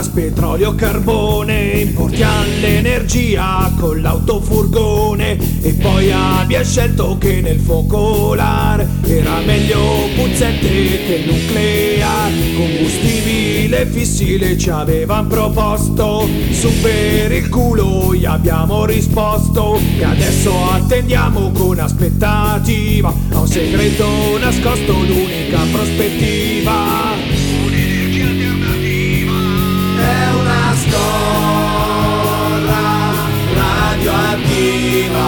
gas, petrolio, carbone, importiamo l'energia con l'autofurgone e poi abbiamo scelto che nel focolare era meglio puzzette che nucleare. Combustibile fissile ci avevan proposto, su per il culo gli abbiamo risposto e adesso attendiamo con aspettativa a un segreto nascosto, l'unica prospettiva. Un'energia alternativa è una scorra radioattiva,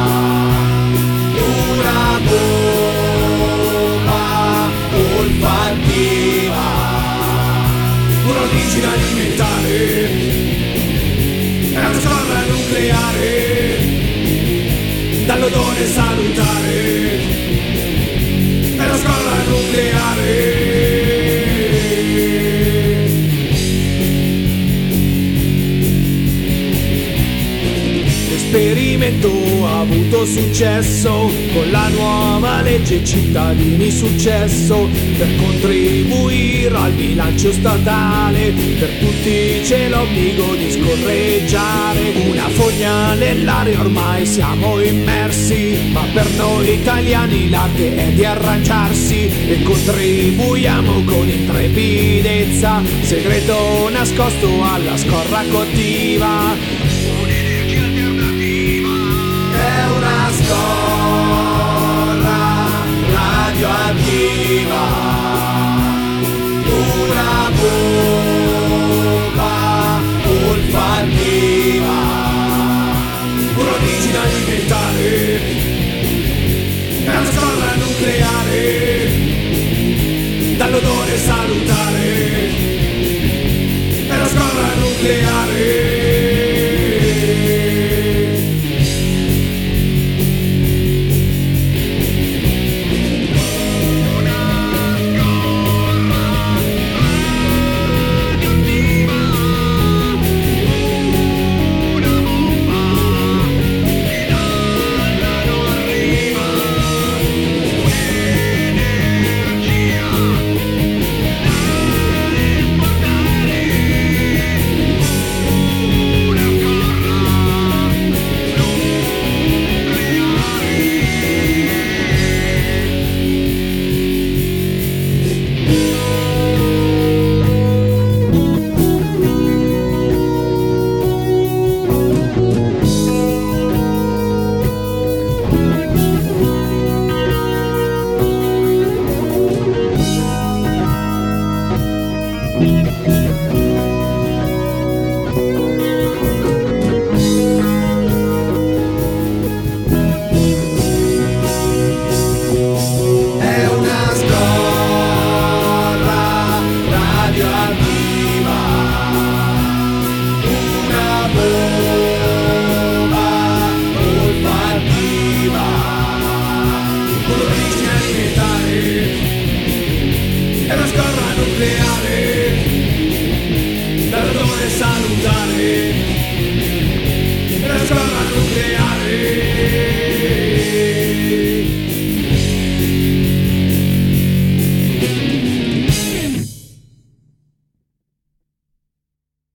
una bomba olfattiva, un'origine alimentare, è una scorra nucleare, dall'odore salutare, è una scorra nucleare. L'esperimento ha avuto successo, con la nuova legge cittadini successo, per contribuire al bilancio statale, per tutti c'è l'obbligo di scorreggiare, una fogna nell'aria ormai siamo immersi, ma per noi italiani l'arte è di arrangiarsi e contribuiamo con intrepidezza, segreto nascosto alla scorra cottiva. È una scorra radioattiva, una bomba olfattiva, un'origine alimentare, è una scorra nucleare, dall'odore salutare, è una scorra nucleare.